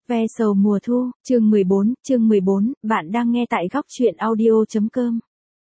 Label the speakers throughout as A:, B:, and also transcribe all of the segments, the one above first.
A: Ve sầu mùa thu, chương 14, bạn đang nghe tại góc truyện audio.com.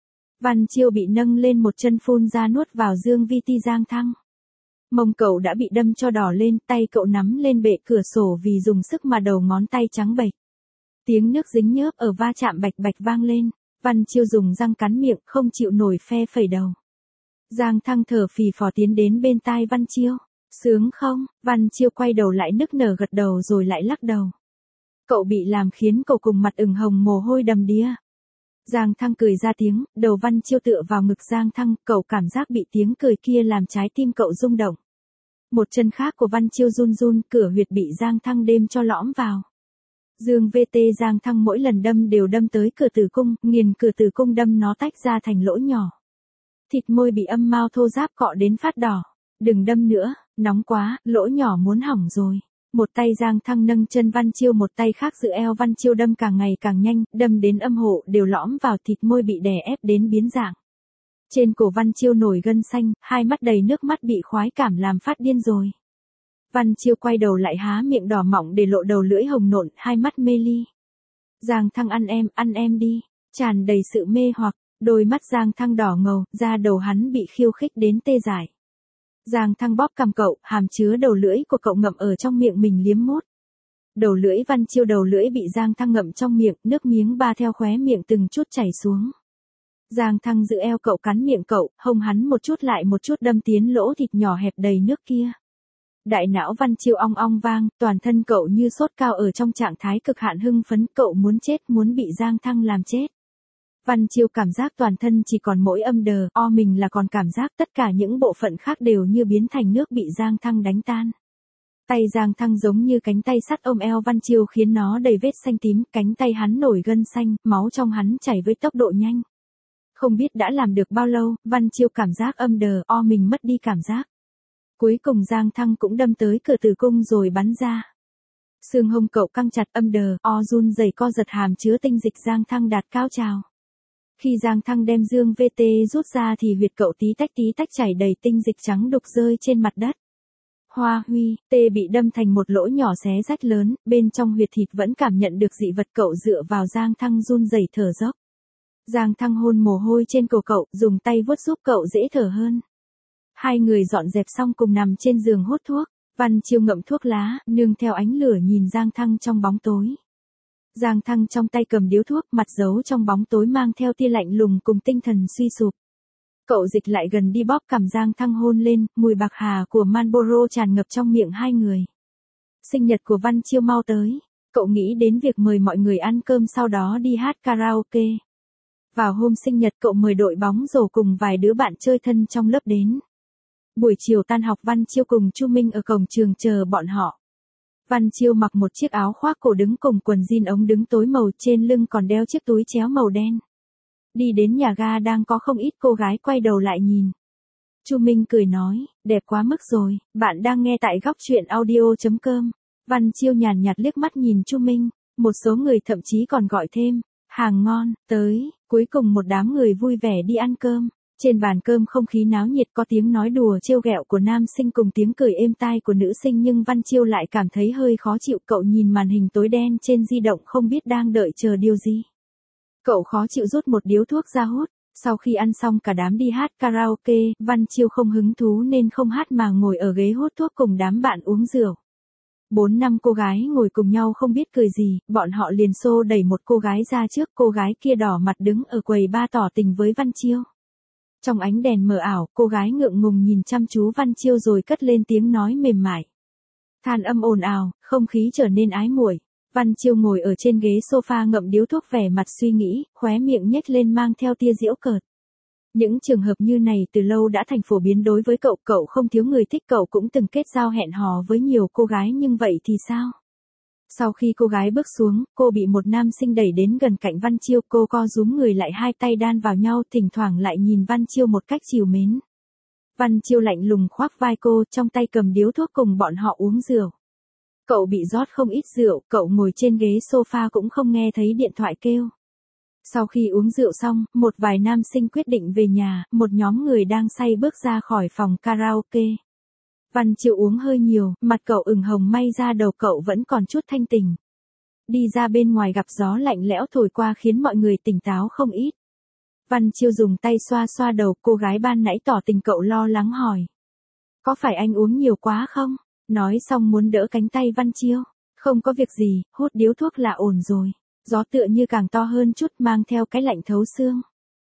A: Văn Chiêu bị nâng lên một chân phun ra nuốt vào dương vi ti Giang Thăng. Mông cậu đã bị đâm cho đỏ lên, tay cậu nắm lên bệ cửa sổ vì dùng sức mà đầu ngón tay trắng bệch. Tiếng nước dính nhớp ở va chạm bạch bạch vang lên, Văn Chiêu dùng răng cắn miệng không chịu nổi phe phẩy đầu. Giang Thăng thở phì phò tiến đến bên tai Văn Chiêu. Sướng không? Văn Chiêu quay đầu lại nức nở gật đầu rồi lại lắc đầu. Cậu bị làm khiến cậu cùng mặt ửng hồng mồ hôi đầm đìa. Giang Thăng cười ra tiếng, đầu Văn Chiêu tựa vào ngực Giang Thăng, cậu cảm giác bị tiếng cười kia làm trái tim cậu rung động. Một chân khác của Văn Chiêu run run, cửa huyệt bị Giang Thăng đêm cho lõm vào. Dương VT Giang Thăng mỗi lần đâm đều đâm tới cửa tử cung, nghiền cửa tử cung đâm nó tách ra thành lỗ nhỏ. Thịt môi bị âm mao thô ráp cọ đến phát đỏ. Đừng đâm nữa, nóng quá, lỗ nhỏ muốn hỏng rồi. Một tay Giang Thăng nâng chân Văn Chiêu, một tay khác giữ eo Văn Chiêu đâm càng ngày càng nhanh, đâm đến âm hộ đều lõm vào, thịt môi bị đè ép đến biến dạng. Trên cổ Văn Chiêu nổi gân xanh, hai mắt đầy nước mắt bị khoái cảm làm phát điên rồi. Văn Chiêu quay đầu lại há miệng đỏ mọng để lộ đầu lưỡi hồng nộn, hai mắt mê ly. Giang Thăng ăn em đi, tràn đầy sự mê hoặc, đôi mắt Giang Thăng đỏ ngầu, da đầu hắn bị khiêu khích đến tê dại. Giang Thăng bóp cằm cậu, hàm chứa đầu lưỡi của cậu ngậm ở trong miệng mình liếm mút. Đầu lưỡi Văn Chiêu đầu lưỡi bị Giang Thăng ngậm trong miệng, nước miếng ba theo khóe miệng từng chút chảy xuống. Giang Thăng giữ eo cậu cắn miệng cậu, hông hắn một chút lại một chút đâm tiến lỗ thịt nhỏ hẹp đầy nước kia. Đại não Văn Chiêu ong ong vang, toàn thân cậu như sốt cao ở trong trạng thái cực hạn hưng phấn, cậu muốn chết, muốn bị Giang Thăng làm chết. Văn Chiêu cảm giác toàn thân chỉ còn mỗi âm đờ, mình là còn cảm giác tất cả những bộ phận khác đều như biến thành nước bị Giang Thăng đánh tan. Tay Giang Thăng giống như cánh tay sắt ôm eo Văn Chiêu khiến nó đầy vết xanh tím, cánh tay hắn nổi gân xanh, máu trong hắn chảy với tốc độ nhanh. Không biết đã làm được bao lâu, Văn Chiêu cảm giác âm đờ, mình mất đi cảm giác. Cuối cùng Giang Thăng cũng đâm tới cửa tử cung rồi bắn ra. Xương hông cậu căng chặt, âm đờ, run rẩy co giật, hàm chứa tinh dịch Giang Thăng đạt cao trào. Khi Giang Thăng đem dương VT rút ra thì huyệt cậu tí tách chảy đầy tinh dịch trắng đục rơi trên mặt đất. Hoa huy, tê bị đâm thành một lỗ nhỏ xé rách lớn, bên trong huyệt thịt vẫn cảm nhận được dị vật, cậu dựa vào Giang Thăng run rẩy thở dốc. Giang Thăng hôn mồ hôi trên cổ cậu, dùng tay vuốt giúp cậu dễ thở hơn. Hai người dọn dẹp xong cùng nằm trên giường hút thuốc, Văn Chiêu ngậm thuốc lá, nương theo ánh lửa nhìn Giang Thăng trong bóng tối. Giang Thăng trong tay cầm điếu thuốc, mặt giấu trong bóng tối mang theo tia lạnh lùng cùng tinh thần suy sụp. Cậu dịch lại gần đi bóp cằm Giang Thăng hôn lên, mùi bạc hà của Marlboro tràn ngập trong miệng hai người. Sinh nhật của Văn Chiêu mau tới, cậu nghĩ đến việc mời mọi người ăn cơm sau đó đi hát karaoke. Vào hôm sinh nhật cậu mời đội bóng rổ cùng vài đứa bạn chơi thân trong lớp đến. Buổi chiều tan học Văn Chiêu cùng Chu Minh ở cổng trường chờ bọn họ. Văn Chiêu mặc một chiếc áo khoác cổ đứng cùng quần jean ống đứng tối màu, trên lưng còn đeo chiếc túi chéo màu đen. Đi đến nhà ga đang có không ít cô gái quay đầu lại nhìn. Chu Minh cười nói, đẹp quá mức rồi, bạn đang nghe tại góc truyện audio.com. Văn Chiêu nhàn nhạt liếc mắt nhìn Chu Minh, một số người thậm chí còn gọi thêm, hàng ngon, tới, cuối cùng một đám người vui vẻ đi ăn cơm. Trên bàn cơm không khí náo nhiệt, có tiếng nói đùa trêu ghẹo của nam sinh cùng tiếng cười êm tai của nữ sinh, nhưng Văn Chiêu lại cảm thấy hơi khó chịu. Cậu nhìn màn hình tối đen trên di động không biết đang đợi chờ điều gì. Cậu khó chịu rút một điếu thuốc ra hút. Sau khi ăn xong cả đám đi hát karaoke, Văn Chiêu không hứng thú nên không hát mà ngồi ở ghế hút thuốc cùng đám bạn uống rượu. 4-5 cô gái ngồi cùng nhau không biết cười gì, bọn họ liền xô đẩy một cô gái ra trước, cô gái kia đỏ mặt đứng ở quầy bar tỏ tình với Văn Chiêu. Trong ánh đèn mờ ảo, cô gái ngượng ngùng nhìn chăm chú Văn Chiêu rồi cất lên tiếng nói mềm mại. Than âm ồn ào, không khí trở nên ái muội. Văn Chiêu ngồi ở trên ghế sofa ngậm điếu thuốc, vẻ mặt suy nghĩ, khóe miệng nhếch lên mang theo tia giễu cợt. Những trường hợp như này từ lâu đã thành phổ biến đối với cậu, cậu không thiếu người thích, cậu cũng từng kết giao hẹn hò với nhiều cô gái, nhưng vậy thì sao? Sau khi cô gái bước xuống, cô bị một nam sinh đẩy đến gần cạnh Văn Chiêu, cô co rúm người lại, hai tay đan vào nhau, thỉnh thoảng lại nhìn Văn Chiêu một cách trìu mến. Văn Chiêu lạnh lùng khoác vai cô, trong tay cầm điếu thuốc cùng bọn họ uống rượu. Cậu bị rót không ít rượu, cậu ngồi trên ghế sofa cũng không nghe thấy điện thoại kêu. Sau khi uống rượu xong, một vài nam sinh quyết định về nhà, một nhóm người đang say bước ra khỏi phòng karaoke. Văn Chiêu uống hơi nhiều, mặt cậu ửng hồng, may ra đầu cậu vẫn còn chút thanh tỉnh. đi ra bên ngoài gặp gió lạnh lẽo thổi qua khiến mọi người tỉnh táo không ít. Văn Chiêu dùng tay xoa xoa đầu, cô gái ban nãy tỏ tình cậu lo lắng hỏi. Có phải anh uống nhiều quá không? Nói xong muốn đỡ cánh tay Văn Chiêu. Không có việc gì, hút điếu thuốc là ổn rồi. Gió tựa như càng to hơn chút mang theo cái lạnh thấu xương.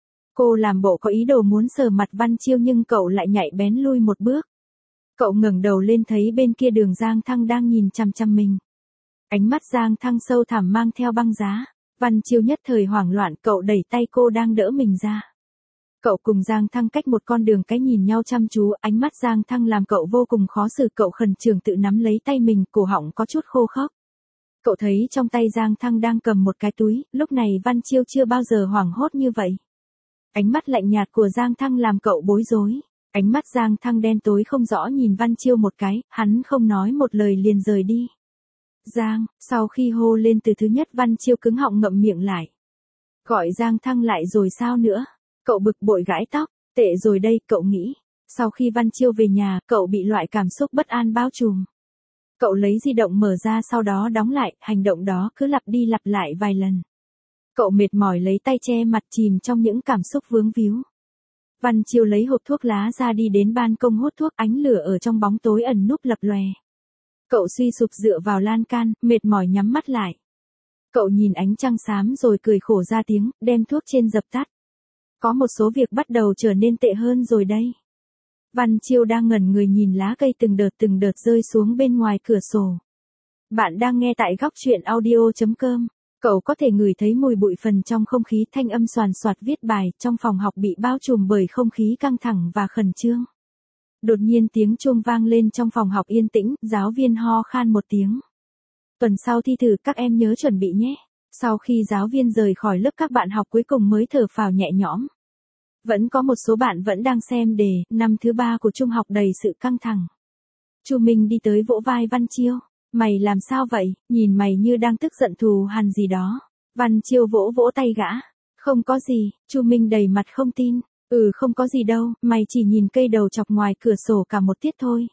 A: Cô làm bộ có ý đồ muốn sờ mặt Văn Chiêu nhưng cậu lại nhạy bén lui một bước. Cậu ngẩng đầu lên thấy bên kia Đường Giang Thăng đang nhìn chằm chằm mình. Ánh mắt Giang Thăng sâu thẳm mang theo băng giá. Văn Chiêu nhất thời hoảng loạn, cậu đẩy tay cô đang đỡ mình ra. Cậu cùng Giang Thăng cách một con đường cái nhìn nhau chăm chú, ánh mắt Giang Thăng làm cậu vô cùng khó xử, cậu khẩn trương tự nắm lấy tay mình, cổ họng có chút khô khốc. Cậu thấy trong tay Giang Thăng đang cầm một cái túi, lúc này Văn Chiêu chưa bao giờ hoảng hốt như vậy. Ánh mắt lạnh nhạt của Giang Thăng làm cậu bối rối. Ánh mắt Giang Thăng đen tối không rõ nhìn Văn Chiêu một cái, hắn không nói một lời liền rời đi. Giang, sau khi hô lên từ thứ nhất Văn Chiêu cứng họng ngậm miệng lại. Gọi Giang Thăng lại rồi sao nữa? Cậu bực bội gãi tóc, tệ rồi đây, cậu nghĩ. Sau khi Văn Chiêu về nhà, cậu bị loại cảm xúc bất an bao trùm. Cậu lấy di động mở ra sau đó đóng lại, hành động đó cứ lặp đi lặp lại vài lần. Cậu mệt mỏi lấy tay che mặt chìm trong những cảm xúc vướng víu. Văn Chiêu lấy hộp thuốc lá ra đi đến ban công hút thuốc, ánh lửa ở trong bóng tối ẩn núp lập lòe. Cậu suy sụp dựa vào lan can, mệt mỏi nhắm mắt lại. Cậu nhìn ánh trăng xám rồi cười khổ ra tiếng, đem thuốc trên dập tắt. Có một số việc bắt đầu trở nên tệ hơn rồi đây. Văn Chiêu đang ngẩn người nhìn lá cây từng đợt rơi xuống bên ngoài cửa sổ. Bạn đang nghe tại góc truyện audio.com. Cậu có thể ngửi thấy mùi bụi phần trong không khí, thanh âm xoàn xoạt viết bài, trong phòng học bị bao trùm bởi không khí căng thẳng và khẩn trương. Đột nhiên tiếng chuông vang lên trong phòng học yên tĩnh, giáo viên ho khan một tiếng. Tuần sau thi thử các em nhớ chuẩn bị nhé. Sau khi giáo viên rời khỏi lớp các bạn học cuối cùng mới thở phào nhẹ nhõm. Vẫn có một số bạn vẫn đang xem đề, năm thứ 3 của trung học đầy sự căng thẳng. Chu Minh đi tới vỗ vai Văn Chiêu. Mày làm sao vậy, nhìn mày như đang tức giận thù hằn gì đó. Văn Chiêu vỗ vỗ tay gã. Không có gì, Chu Minh đầy mặt không tin. Không có gì đâu, mày chỉ nhìn cây đầu chọc ngoài cửa sổ cả một tiết thôi.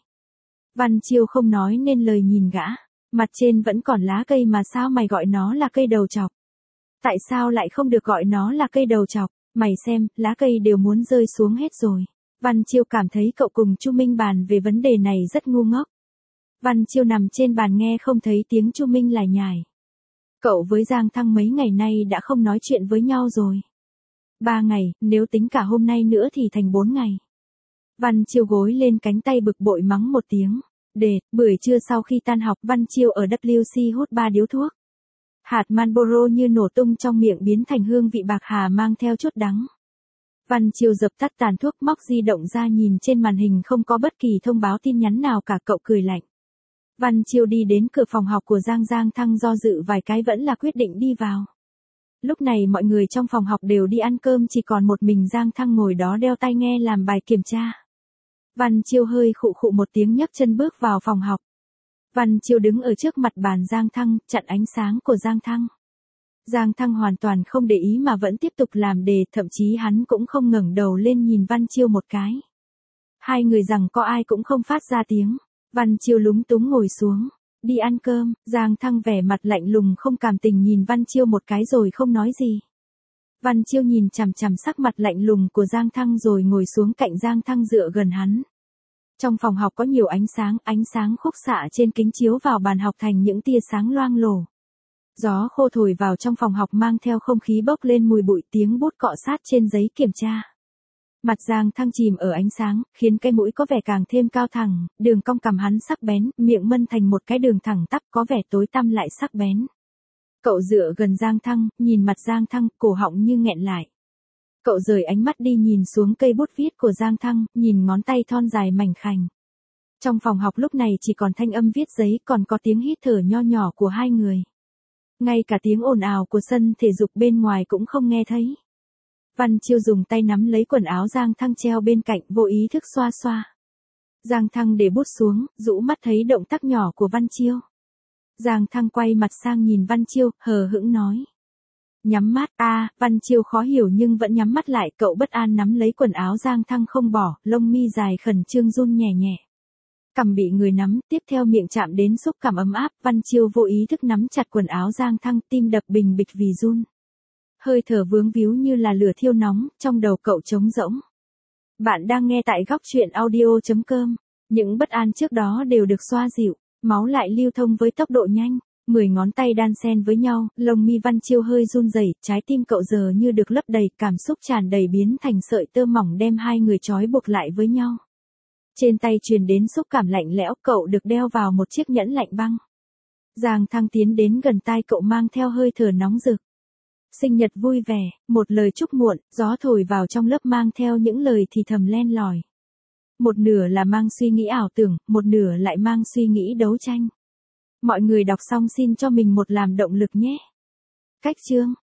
A: Văn Chiêu không nói nên lời nhìn gã. Mặt trên vẫn còn lá cây mà sao mày gọi nó là cây đầu chọc? Tại sao lại không được gọi nó là cây đầu chọc? Mày xem, lá cây đều muốn rơi xuống hết rồi. Văn Chiêu cảm thấy cậu cùng Chu Minh bàn về vấn đề này rất ngu ngốc. Văn Chiêu nằm trên bàn nghe không thấy tiếng Chu Minh lải nhải. Cậu với Giang Thăng mấy ngày nay đã không nói chuyện với nhau rồi. 3 ngày, nếu tính cả hôm nay nữa thì thành 4 ngày. Văn Chiêu gối lên cánh tay bực bội mắng một tiếng. Buổi trưa sau khi tan học Văn Chiêu ở WC hút 3 điếu thuốc. Hạt Marlboro như nổ tung trong miệng biến thành hương vị bạc hà mang theo chút đắng. Văn Chiêu dập tắt tàn thuốc móc di động ra nhìn trên màn hình không có bất kỳ thông báo tin nhắn nào cả, cậu cười lạnh. Văn Chiêu đi đến cửa phòng học của Giang Thăng do dự vài cái vẫn là quyết định đi vào. Lúc này mọi người trong phòng học đều đi ăn cơm, chỉ còn một mình Giang Thăng ngồi đó đeo tai nghe làm bài kiểm tra. Văn Chiêu hơi khụ khụ một tiếng nhấc chân bước vào phòng học. Văn Chiêu đứng ở trước mặt bàn Giang Thăng, chặn ánh sáng của Giang Thăng. Giang Thăng hoàn toàn không để ý mà vẫn tiếp tục làm đề, thậm chí hắn cũng không ngẩng đầu lên nhìn Văn Chiêu một cái. Hai người rằng có ai cũng không phát ra tiếng. Văn Chiêu lúng túng ngồi xuống. Đi ăn cơm, Giang Thăng vẻ mặt lạnh lùng không cảm tình nhìn Văn Chiêu một cái rồi không nói gì. Văn Chiêu nhìn chằm chằm sắc mặt lạnh lùng của Giang Thăng rồi ngồi xuống cạnh Giang Thăng dựa gần hắn. Trong phòng học có nhiều ánh sáng khúc xạ trên kính chiếu vào bàn học thành những tia sáng loang lổ. Gió khô thổi vào trong phòng học mang theo không khí bốc lên mùi bụi, tiếng bút cọ sát trên giấy kiểm tra. Mặt Giang Thăng chìm ở ánh sáng, khiến cái mũi có vẻ càng thêm cao thẳng, đường cong cằm hắn sắc bén, miệng mân thành một cái đường thẳng tắp có vẻ tối tăm lại sắc bén. Cậu dựa gần Giang Thăng, nhìn mặt Giang Thăng, cổ họng như nghẹn lại. Cậu rời ánh mắt đi nhìn xuống cây bút viết của Giang Thăng, nhìn ngón tay thon dài mảnh khảnh. Trong phòng học lúc này chỉ còn thanh âm viết giấy, còn có tiếng hít thở nho nhỏ của hai người. Ngay cả tiếng ồn ào của sân thể dục bên ngoài cũng không nghe thấy. Văn Chiêu dùng tay nắm lấy quần áo Giang Thăng treo bên cạnh, vô ý thức xoa xoa. Giang Thăng để bút xuống, rũ mắt thấy động tác nhỏ của Văn Chiêu. Giang Thăng quay mặt sang nhìn Văn Chiêu, hờ hững nói. Nhắm mắt, Văn Chiêu khó hiểu nhưng vẫn nhắm mắt lại, cậu bất an nắm lấy quần áo Giang Thăng không bỏ, lông mi dài khẩn trương run nhẹ nhẹ. Cằm bị người nắm, tiếp theo miệng chạm đến xúc cảm ấm áp, Văn Chiêu vô ý thức nắm chặt quần áo Giang Thăng, tim đập bình bịch vì run. Hơi thở vướng víu như là lửa thiêu nóng, trong đầu cậu trống rỗng. Bạn đang nghe tại góc chuyện audio.com. Những bất an trước đó đều được xoa dịu, máu lại lưu thông với tốc độ nhanh. 10 ngón tay đan xen với nhau, lông mi Văn Chiêu hơi run rẩy, trái tim cậu giờ như được lấp đầy, cảm xúc tràn đầy biến thành sợi tơ mỏng đem hai người trói buộc lại với nhau. Trên tay truyền đến xúc cảm lạnh lẽo, cậu được đeo vào một chiếc nhẫn lạnh băng. Giang Thăng tiến đến gần tai cậu mang theo hơi thở nóng rực. Sinh nhật vui vẻ, một lời chúc muộn, gió thổi vào trong lớp mang theo những lời thì thầm len lỏi. Một nửa là mang suy nghĩ ảo tưởng, một nửa lại mang suy nghĩ đấu tranh. Mọi người đọc xong xin cho mình một làm động lực nhé. Cách chương.